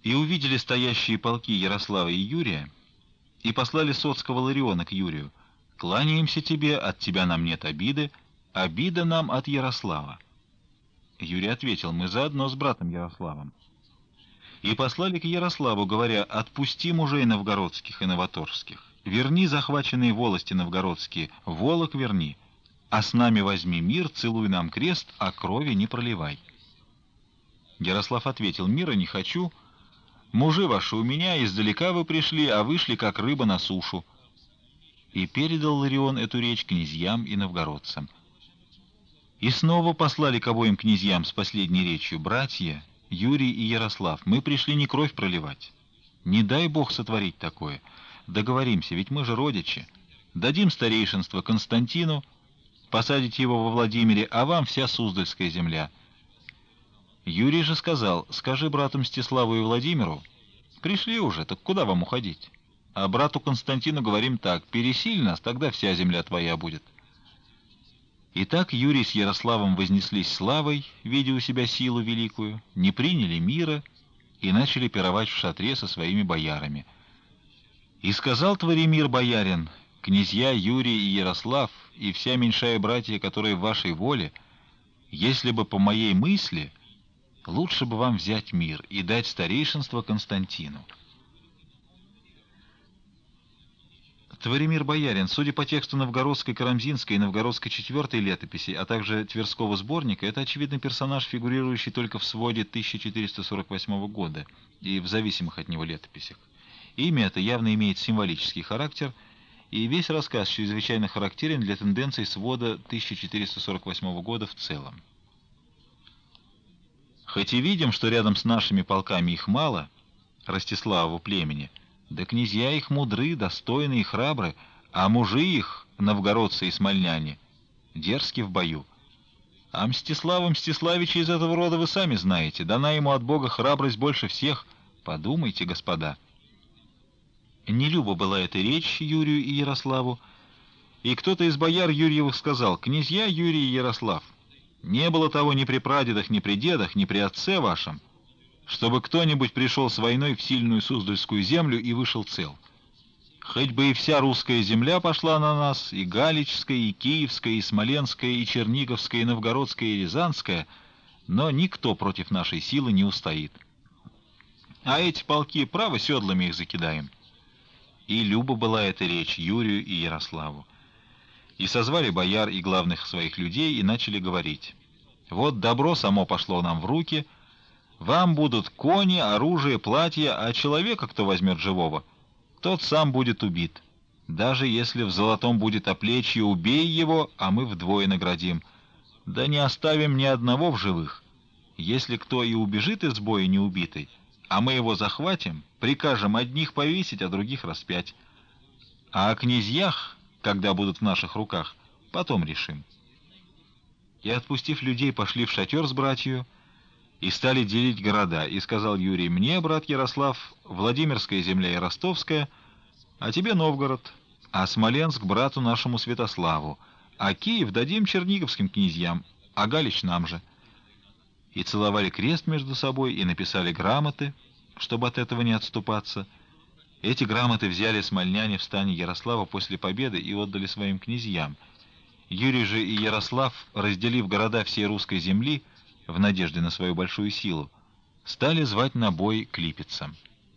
И увидели стоящие полки Ярослава и Юрия, и послали Соцкого Лариона к Юрию: «Кланяемся тебе, от тебя нам нет обиды, обида нам от Ярослава». Юрий ответил: «Мы заодно с братом Ярославом». И послали к Ярославу, говоря: «Отпусти мужей новгородских и новоторжских, верни захваченные волости новгородские, волок верни, а с нами возьми мир, целуй нам крест, а крови не проливай». Ярослав ответил: «Мира не хочу, мужи ваши у меня, издалека вы пришли, а вышли, как рыба на сушу». И передал Ларион эту речь князьям и новгородцам. И снова послали к обоим князьям с последней речью: «Братья, Юрий и Ярослав, мы пришли не кровь проливать. Не дай Бог сотворить такое. Договоримся, ведь мы же родичи. Дадим старейшинство Константину, посадите его во Владимире, а вам вся Суздальская земля». Юрий же сказал: «Скажи брату Мстиславу и Владимиру, пришли уже, так куда вам уходить? А брату Константину говорим так: пересиль нас, тогда вся земля твоя будет». Итак, Юрий с Ярославом вознеслись славой, видя у себя силу великую, не приняли мира и начали пировать в шатре со своими боярами. И сказал Творимир боярин: «Князья Юрий и Ярослав, и вся меньшая братья, которые в вашей воле, если бы по моей мысли, лучше бы вам взять мир и дать старейшинство Константину». Творимир боярин, судя по тексту новгородской Карамзинской и новгородской четвертой летописи, а также Тверского сборника, это очевидный персонаж, фигурирующий только в своде 1448 года и в зависимых от него летописях. Имя это явно имеет символический характер, и весь рассказ чрезвычайно характерен для тенденций свода 1448 года в целом. Хоть и видим, что рядом с нашими полками их мало, Ростиславову племени, да князья их мудры, достойны и храбры, а мужи их, новгородцы и смольняне, дерзки в бою. А Мстислава Мстиславича из этого рода вы сами знаете, дана ему от Бога храбрость больше всех. Подумайте, господа». Нелюба была эта речь Юрию и Ярославу, и кто-то из бояр Юрьевых сказал: «Князья Юрий и Ярослав, не было того ни при прадедах, ни при дедах, ни при отце вашем, чтобы кто-нибудь пришел с войной в сильную Суздальскую землю и вышел цел. Хоть бы и вся русская земля пошла на нас, и Галичская, и Киевская, и Смоленская, и Черниговская, и Новгородская, и Рязанская, но никто против нашей силы не устоит. А эти полки, право, седлами их закидаем». И люба была эта речь Юрию и Ярославу. И созвали бояр и главных своих людей, и начали говорить: «Вот добро само пошло нам в руки, вам будут кони, оружие, платья, а человека, кто возьмет живого, тот сам будет убит. Даже если в золотом будет оплечье, убей его, а мы вдвое наградим. Да не оставим ни одного в живых. Если кто и убежит из боя неубитый, а мы его захватим, прикажем одних повесить, а других распять. А о князьях, когда будут в наших руках, потом решим». И, отпустив людей, пошли в шатер с братью, и стали делить города. И сказал Юрий: «Мне, брат Ярослав, Владимирская земля и Ростовская, а тебе Новгород, а Смоленск брату нашему Святославу, а Киев дадим черниговским князьям, а Галич нам же». И целовали крест между собой, и написали грамоты, чтобы от этого не отступаться. Эти грамоты взяли смольняне в стане Ярослава после победы и отдали своим князьям. Юрий же и Ярослав, разделив города всей русской земли в надежде на свою большую силу, стали звать на бой к Липецам.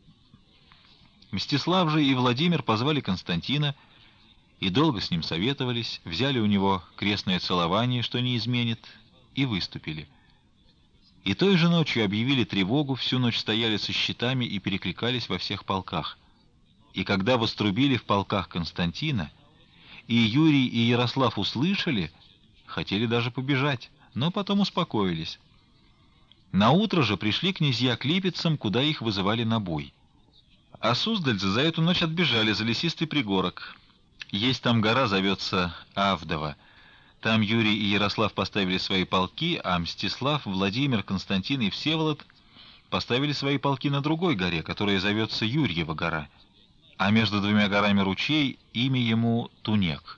Мстислав же и Владимир позвали Константина и долго с ним советовались, взяли у него крестное целование, что не изменит, и выступили. И той же ночью объявили тревогу, всю ночь стояли со щитами и перекликались во всех полках. И когда вострубили в полках Константина, и Юрий и Ярослав услышали, хотели даже побежать, но потом успокоились. Наутро же пришли князья к Липецам, куда их вызывали на бой. А суздальцы за эту ночь отбежали за лесистый пригорок. Есть там гора, зовется Авдова. Там Юрий и Ярослав поставили свои полки, а Мстислав, Владимир, Константин и Всеволод поставили свои полки на другой горе, которая зовется Юрьева гора, а между двумя горами ручей, имя ему Тунек.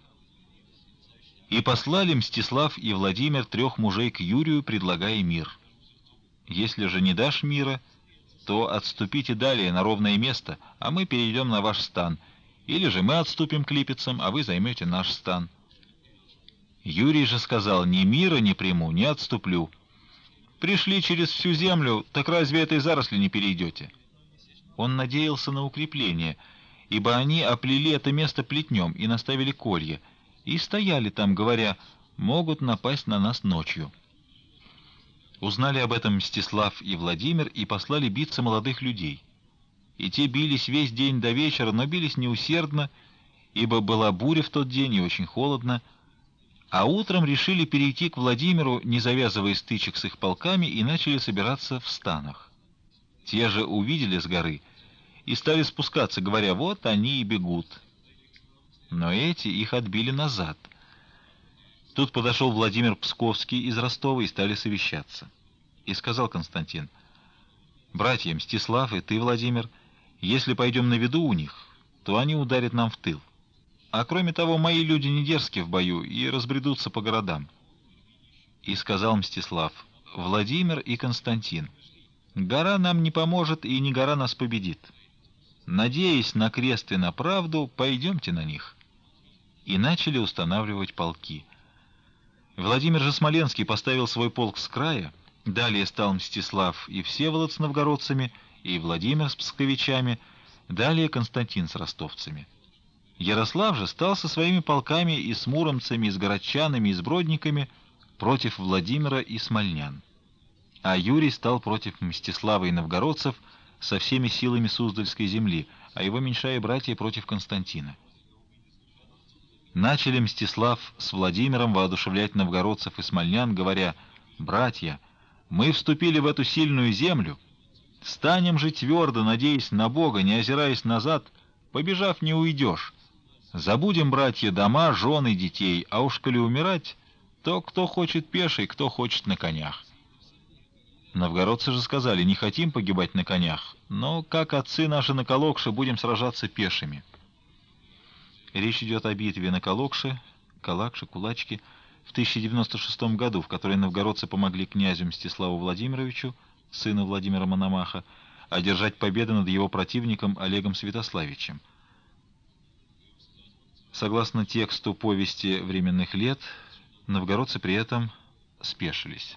И послали Мстислав и Владимир 3 мужей к Юрию, предлагая мир. «Если же не дашь мира, то отступите далее на ровное место, а мы перейдем на ваш стан. Или же мы отступим к Липецам, а вы займете наш стан». Юрий же сказал: «Ни мира не приму, не отступлю. Пришли через всю землю, так разве этой заросли не перейдете?» Он надеялся на укрепление, ибо они оплели это место плетнем и наставили колья, и стояли там, говоря: «Могут напасть на нас ночью». Узнали об этом Мстислав и Владимир и послали биться молодых людей. И те бились весь день до вечера, но бились неусердно, ибо была буря в тот день и очень холодно, а утром решили перейти к Владимиру, не завязывая стычек с их полками, и начали собираться в станах. Те же увидели с горы и стали спускаться, говоря: «Вот они и бегут». Но эти их отбили назад. Тут подошел Владимир Псковский из Ростова, и стали совещаться. И сказал Константин: «Братья Мстислав и ты, Владимир, если пойдем на виду у них, то они ударят нам в тыл. А кроме того, мои люди не дерзки в бою и разбредутся по городам». И сказал Мстислав: «Владимир и Константин, гора нам не поможет, и не гора нас победит. Надеясь на крест и на правду, пойдемте на них». И начали устанавливать полки. Владимир же Смоленский поставил свой полк с края, далее стал Мстислав и Всеволод с новгородцами, и Владимир с псковичами, далее Константин с ростовцами. Ярослав же стал со своими полками и с муромцами, и с городчанами, и с бродниками против Владимира и смольнян. А Юрий стал против Мстислава и новгородцев со всеми силами Суздальской земли, а его меньшая братья против Константина. Начали Мстислав с Владимиром воодушевлять новгородцев и смольнян, говоря: «Братья, мы вступили в эту сильную землю, станем же твердо, надеясь на Бога, не озираясь назад, побежав, не уйдешь. Забудем, братья, дома, жены, детей, а уж коли умирать, то кто хочет пеший, кто хочет на конях». Новгородцы же сказали: «Не хотим погибать на конях, но, как отцы наши на Калокше, будем сражаться пешими». Речь идет о битве на Калокше, Калакше, Кулачке, в 1096 году, в которой новгородцы помогли князю Мстиславу Владимировичу, сыну Владимира Мономаха, одержать победу над его противником Олегом Святославичем. Согласно тексту повести временных лет, новгородцы при этом спешились.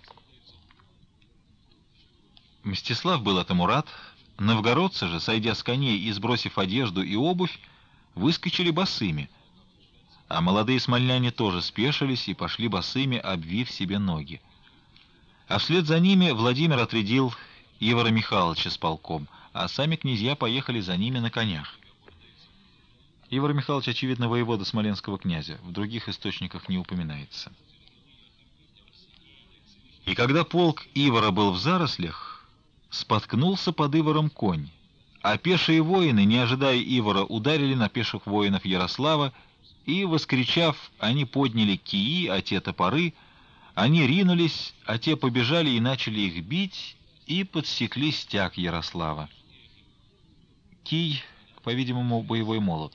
Мстислав был этому рад, новгородцы же, сойдя с коней и сбросив одежду и обувь, выскочили босыми, а молодые смольняне тоже спешились и пошли босыми, обвив себе ноги. А вслед за ними Владимир отрядил Ивара Михайловича с полком, а сами князья поехали за ними на конях. Ивар Михайлович, очевидно, воевода смоленского князя, в других источниках не упоминается. И когда полк Ивара был в зарослях, споткнулся под Иваром конь, а пешие воины, не ожидая Ивара, ударили на пеших воинов Ярослава, и, воскричав, они подняли кии, а те топоры, они ринулись, а те побежали и начали их бить, и подсекли стяг Ярослава. Кий, по-видимому, боевой молот.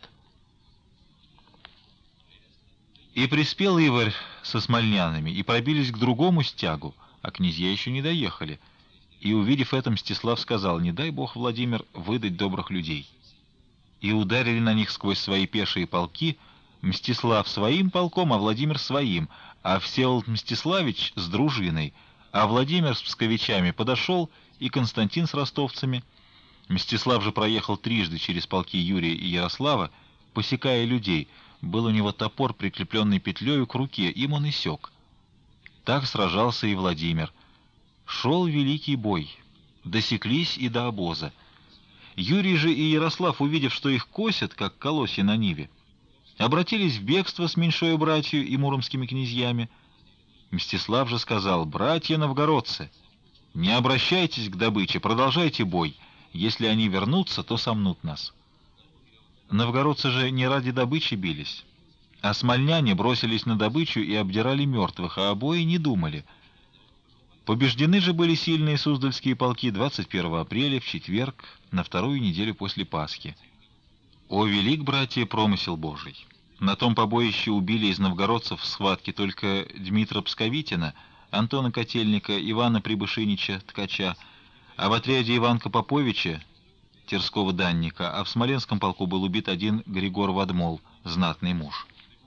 И приспел Иварь со смольнянами, и пробились к другому стягу, а князья еще не доехали. И, увидев это, Мстислав сказал: «Не дай Бог, Владимир, выдать добрых людей». И ударили на них сквозь свои пешие полки, Мстислав своим полком, а Владимир своим, а Всеволод Мстиславич с дружиной, а Владимир с псковичами подошел, и Константин с ростовцами. Мстислав же проехал трижды через полки Юрия и Ярослава, посекая людей. Был у него топор, прикрепленный петлею к руке, им он и сёк. Так сражался и Владимир. Шел великий бой, досеклись и до обоза. Юрий же и Ярослав, увидев, что их косят, как колосья на ниве, обратились в бегство с меньшою братью и муромскими князьями. Мстислав же сказал: «Братья новгородцы, не обращайтесь к добыче, продолжайте бой. Если они вернутся, то сомнут нас». Новгородцы же не ради добычи бились, а смольняне бросились на добычу и обдирали мертвых, а обои не думали. Побеждены же были сильные суздальские полки 21 апреля, в четверг, на вторую неделю после Пасхи. О, велик, братья, промысел Божий! На том побоище убили из новгородцев в схватке только Дмитра Псковитина, Антона Котельника, Ивана Прибышинича, ткача, А в отряде Иванка Поповича, Терского данника, а в Смоленском полку был убит один Григор Вадмол, знатный муж.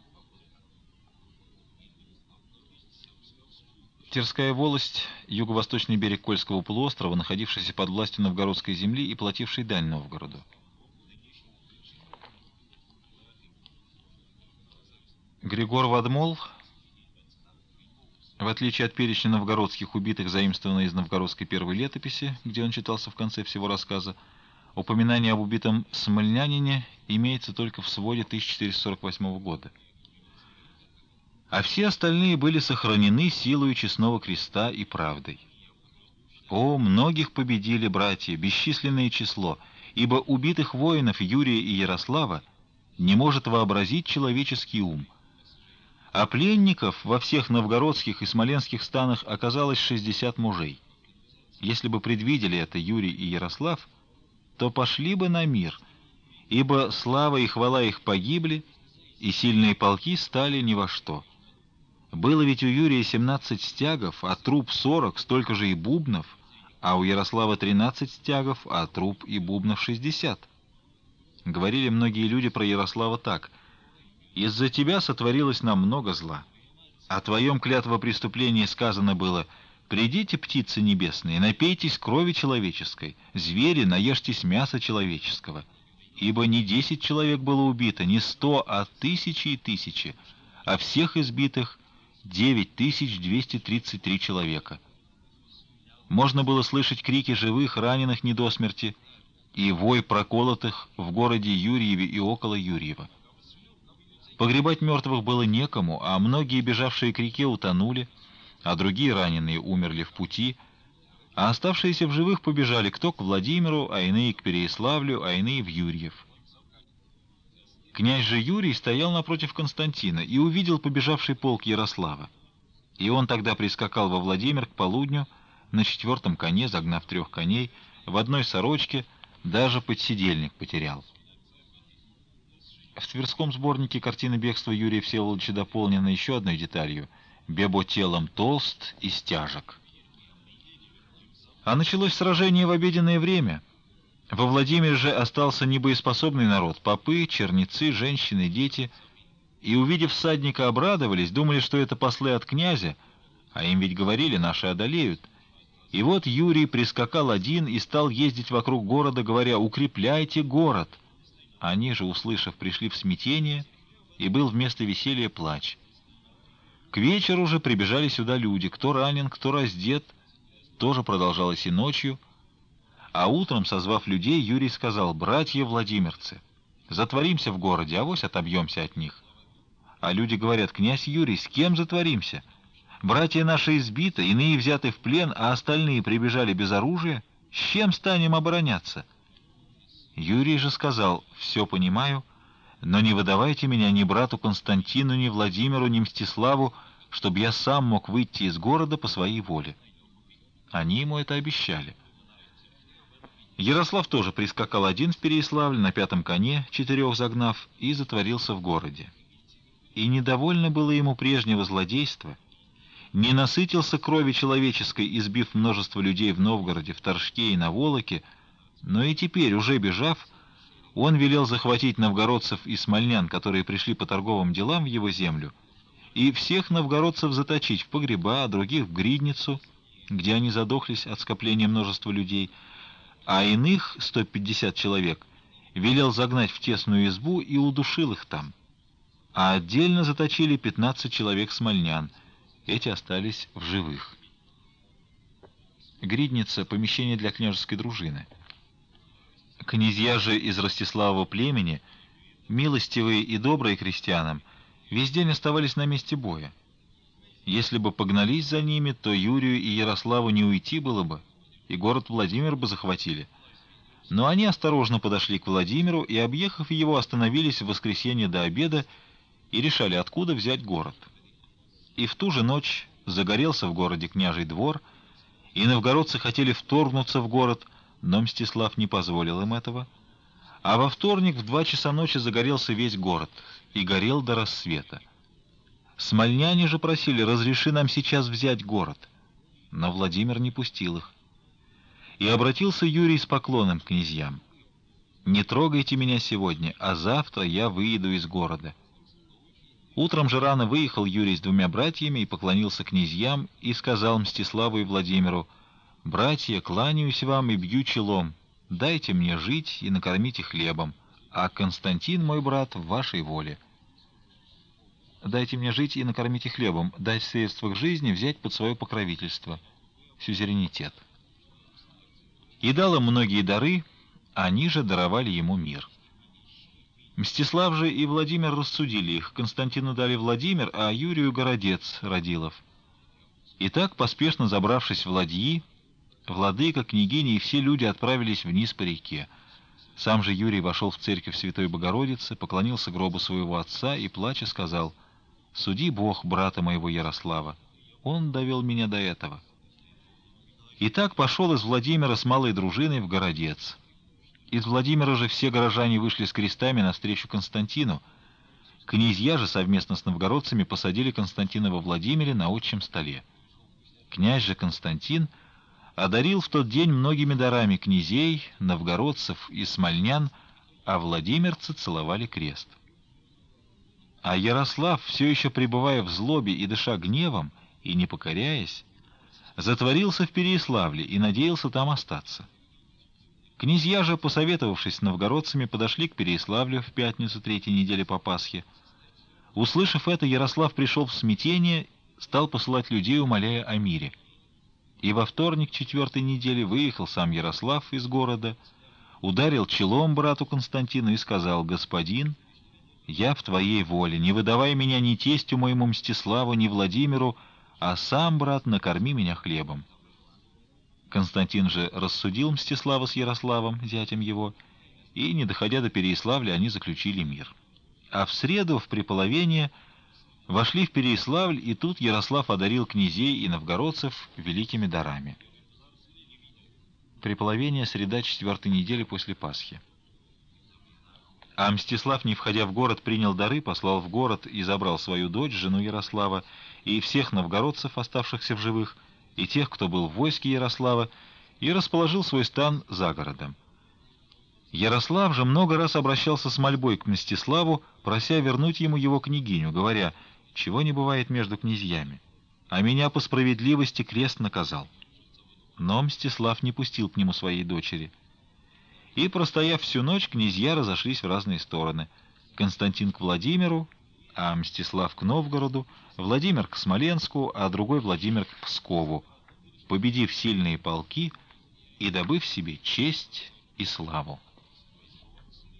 Терская волость — юго-восточный берег Кольского полуострова, находившийся под властью новгородской земли и плативший дань Новгороду. Григор Вадмол, в отличие от перечня новгородских убитых, заимствованного из новгородской первой летописи, где он читался в конце всего рассказа, упоминание об убитом смольнянине имеется только в своде 1448 года. А все остальные были сохранены силою честного креста и правдой. О, многих победили братья, бесчисленное число, ибо убитых воинов Юрия и Ярослава не может вообразить человеческий ум. А пленников во всех новгородских и смоленских станах оказалось 60 мужей. Если бы предвидели это Юрий и Ярослав, то пошли бы на мир, ибо слава и хвала их погибли, и сильные полки стали ни во что. Было ведь у Юрия 17 стягов, а труп 40, столько же и бубнов, а у Ярослава 13 стягов, а труп и бубнов 60. Говорили многие люди про Ярослава так: «Из-за тебя сотворилось нам много зла. О твоем клятвопреступлении сказано было: придите, птицы небесные, напейтесь крови человеческой, звери, наешьтесь мяса человеческого. Ибо не 10 человек было убито, не 100, а тысячи и тысячи, а всех избитых 9233 человека». Можно было слышать крики живых, раненых не до смерти, и вой проколотых в городе Юрьеве и около Юрьева. Погребать мертвых было некому, а многие, бежавшие к реке, утонули, а другие раненые умерли в пути, а оставшиеся в живых побежали кто к Владимиру, а иные к Переяславлю, а иные в Юрьев. Князь же Юрий стоял напротив Константина и увидел побежавший полк Ярослава. И он тогда прискакал во Владимир к полудню на 4-м коне, загнав 3 коней, в одной сорочке, даже подседельник потерял. В Тверском сборнике картины бегства Юрия Всеволодовича дополнена еще одной деталью: «Бебо телом толст и стяжек». А началось сражение в обеденное время. Во Владимире же остался небоеспособный народ: попы, черницы, женщины, дети. И, увидев всадника, обрадовались, думали, что это послы от князя, а им ведь говорили: наши одолеют. И вот Юрий прискакал один и стал ездить вокруг города, говоря: «Укрепляйте город». Они же, услышав, пришли в смятение, и был вместо веселья плач. К вечеру же прибежали сюда люди, кто ранен, кто раздет, тоже продолжалось и ночью. А утром, созвав людей, Юрий сказал: «Братья владимирцы, затворимся в городе, авось отобьемся от них». А люди говорят: «Князь Юрий, с кем затворимся? Братья наши избиты, иные взяты в плен, а остальные прибежали без оружия. С чем станем обороняться?» Юрий же сказал: «Все понимаю, но не выдавайте меня ни брату Константину, ни Владимиру, ни Мстиславу, чтобы я сам мог выйти из города по своей воле». Они ему это обещали. Ярослав тоже прискакал один в Переяславль на 5-м коне, 4 загнав, и затворился в городе. И недовольно было ему прежнего злодейства, не насытился крови человеческой, избив множество людей в Новгороде, в Торжке и на Волоке, но и теперь, уже бежав, он велел захватить новгородцев и смольнян, которые пришли по торговым делам в его землю, и всех новгородцев заточить в погреба, а других в Гридницу, где они задохлись от скопления множества людей, а иных 150 человек велел загнать в тесную избу и удушил их там. А отдельно заточили 15 человек смольнян, эти остались в живых. Гридница — помещение для княжеской дружины. Князья же из Ростиславова племени, милостивые и добрые крестьянам, весь день оставались на месте боя. Если бы погнались за ними, то Юрию и Ярославу не уйти было бы, и город Владимир бы захватили. Но они осторожно подошли к Владимиру и, объехав его, остановились в воскресенье до обеда и решали, откуда взять город. И в ту же ночь загорелся в городе княжий двор, и новгородцы хотели вторгнуться в город, но Мстислав не позволил им этого. А во вторник в 2 часа ночи загорелся весь город, и горел до рассвета. Смольняне же просили: «Разреши нам сейчас взять город». Но Владимир не пустил их. И обратился Юрий с поклоном к князьям: «Не трогайте меня сегодня, а завтра я выеду из города». Утром же рано выехал Юрий с двумя братьями и поклонился князьям, и сказал Мстиславу и Владимиру: «Братья, кланяюсь вам и бью челом, дайте мне жить и накормите хлебом, а Константин, мой брат, в вашей воле». «Дайте мне жить и накормите хлебом, дать средства к жизни, взять под свое покровительство». Сюзеренитет. И дал им многие дары, они же даровали ему мир. Мстислав же и Владимир рассудили их: Константину дали Владимир, а Юрию Городец Родилов. Итак, поспешно забравшись в ладьи, владыка, княгиня и все люди отправились вниз по реке. Сам же Юрий вошел в церковь Святой Богородицы, поклонился гробу своего отца и, плача, сказал: «Суди Бог брата моего Ярослава, он довел меня до этого». И так пошел из Владимира с малой дружиной в Городец. Из Владимира же все горожане вышли с крестами навстречу Константину. Князья же совместно с новгородцами посадили Константина во Владимире на отчем столе. Князь же Константин одарил в тот день многими дарами князей, новгородцев и смольнян, а владимирцы целовали крест. А Ярослав, все еще пребывая в злобе и дыша гневом, и не покоряясь, затворился в Переяславле и надеялся там остаться. Князья же, посоветовавшись с новгородцами, подошли к Переяславлю в пятницу третьей недели по Пасхе. Услышав это, Ярослав пришел в смятение, стал посылать людей, умоляя о мире. И во вторник четвертой недели выехал сам Ярослав из города, ударил челом брату Константину и сказал: «Господин, я в твоей воле, не выдавай меня ни тестю моему Мстиславу, ни Владимиру, а сам, брат, накорми меня хлебом». Константин же рассудил Мстислава с Ярославом, зятем его, и, не доходя до Переяславля, они заключили мир. А в среду, в преполовение, вошли в Переяславль, и тут Ярослав одарил князей и новгородцев великими дарами. Преполовение, среда четвертой недели после Пасхи. А Мстислав, не входя в город, принял дары, послал в город и забрал свою дочь, жену Ярослава, и всех новгородцев, оставшихся в живых, и тех, кто был в войске Ярослава, и расположил свой стан за городом. Ярослав же много раз обращался с мольбой к Мстиславу, прося вернуть ему его княгиню, говоря: «Чего не бывает между князьями, а меня по справедливости крест наказал». Но Мстислав не пустил к нему своей дочери. И, простояв всю ночь, князья разошлись в разные стороны. Константин к Владимиру, а Мстислав к Новгороду, Владимир к Смоленску, а другой Владимир к Пскову, победив сильные полки и добыв себе честь и славу.